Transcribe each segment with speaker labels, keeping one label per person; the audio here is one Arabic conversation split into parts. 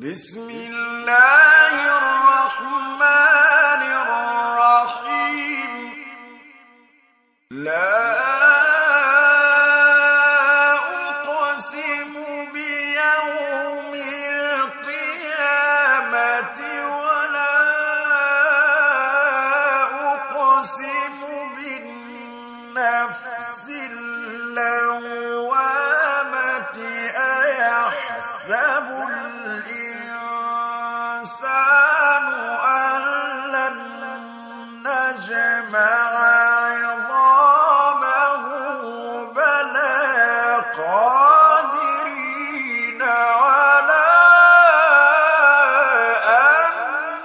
Speaker 1: بسم الله الرحمن الرحيم لا أقسم بيوم القيامة ولا أقسم بالنفس اللوامة أيحسب الإنسان أن لن نجمع عظامه بلى قادرين على أن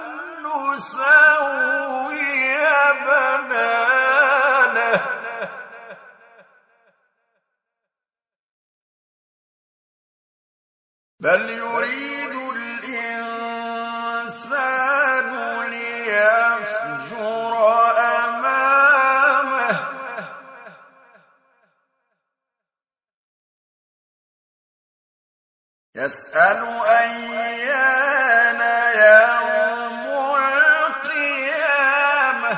Speaker 1: نسوي بنانه بل يريد الإنسان ليفجر أمامه يسأل أيان يوم القيامة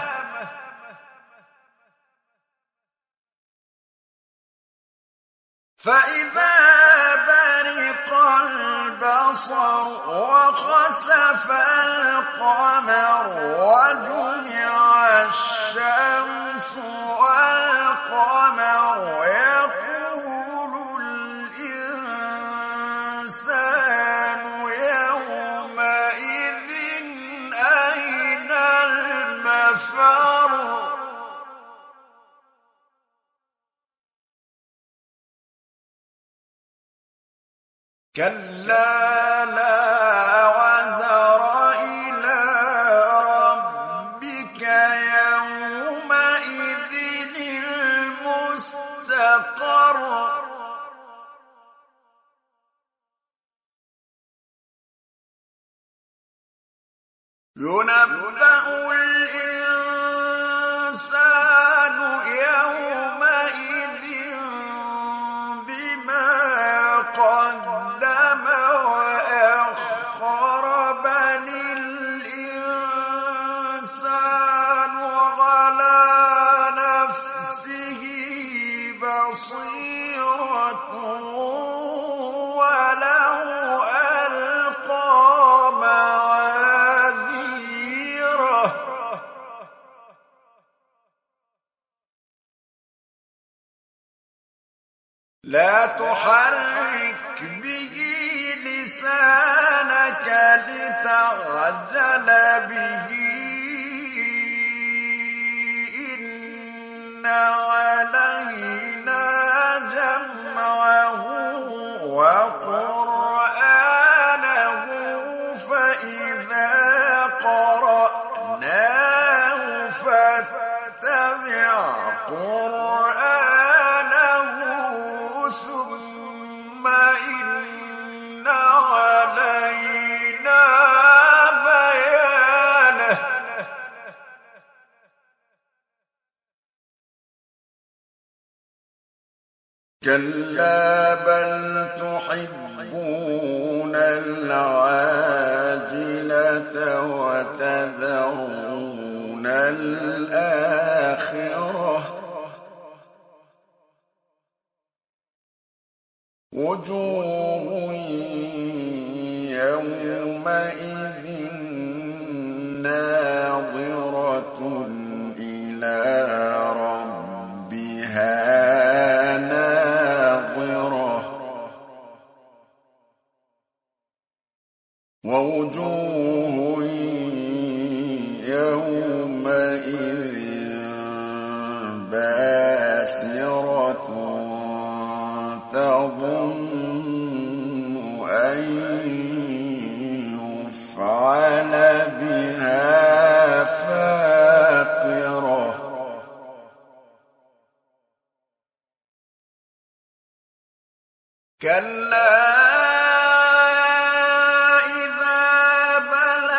Speaker 1: فإذا برق البصر وخسف القمر وجمع الشمس والقمر يقول الإنسان يومئذ أين المفر كلا لا وزر إلى ربك يومئذ المستقر ينبأ الإنسان يومئذ بما قدم وأخر بل الإنسان على نفسه بصيرة ولو ألقى معاذيره لا تحرك به لسانك لتعجل به إن علينا جمعه وقرآنه فإذا قرأناه فاتبع قرآنه ثم إن علينا بيانه كلا بل تحبون العاجلة وتذرون الآخرة وجوه يومئذ ناظرة إلى ربها ناظرة ووجوه يومئذ باسرة تظن أن يفعل بها فاقرة كلا إذا بلغت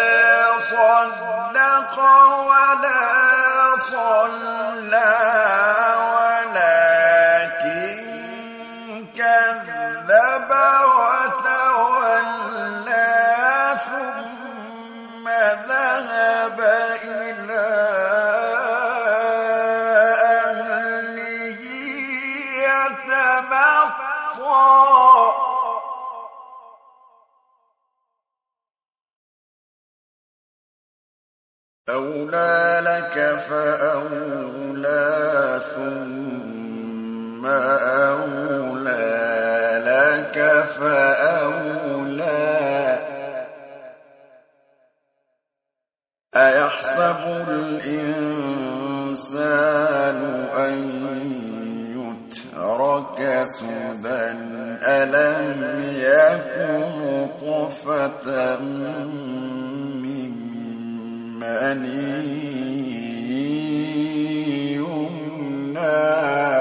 Speaker 1: صدق ولا صلى ولكن كذب وتولى ثم ذهب إلى أهله يتمطى أولى لك فأولى ثم أولى لك فأولى أيحسب الإنسان أن يترك سدى ألم يكن نطفة من مني يمنى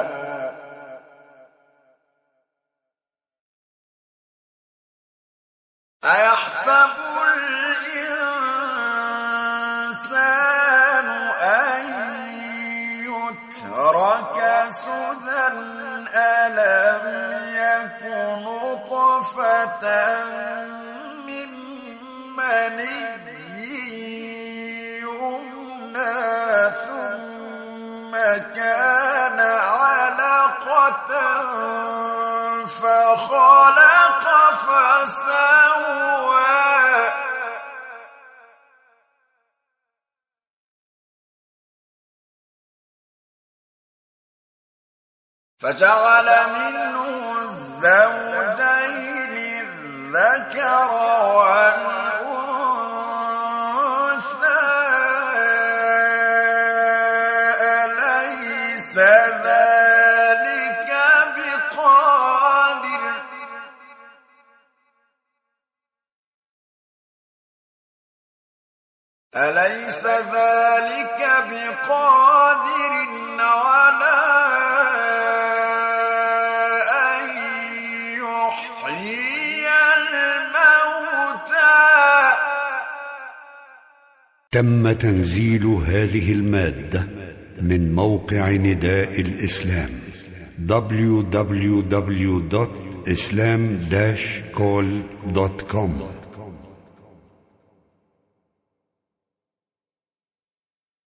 Speaker 1: أيحسب الإنسان أن يترك سدى ألم يكن نطفة من مني ثم كان علقة فخلق فسوى فجعل منه الزوجين الذكر والأنثى أليس ذلك بقادر على أن يحيي الموتى.
Speaker 2: تم تنزيل هذه المادة من موقع نداء الإسلام www.islam-call.com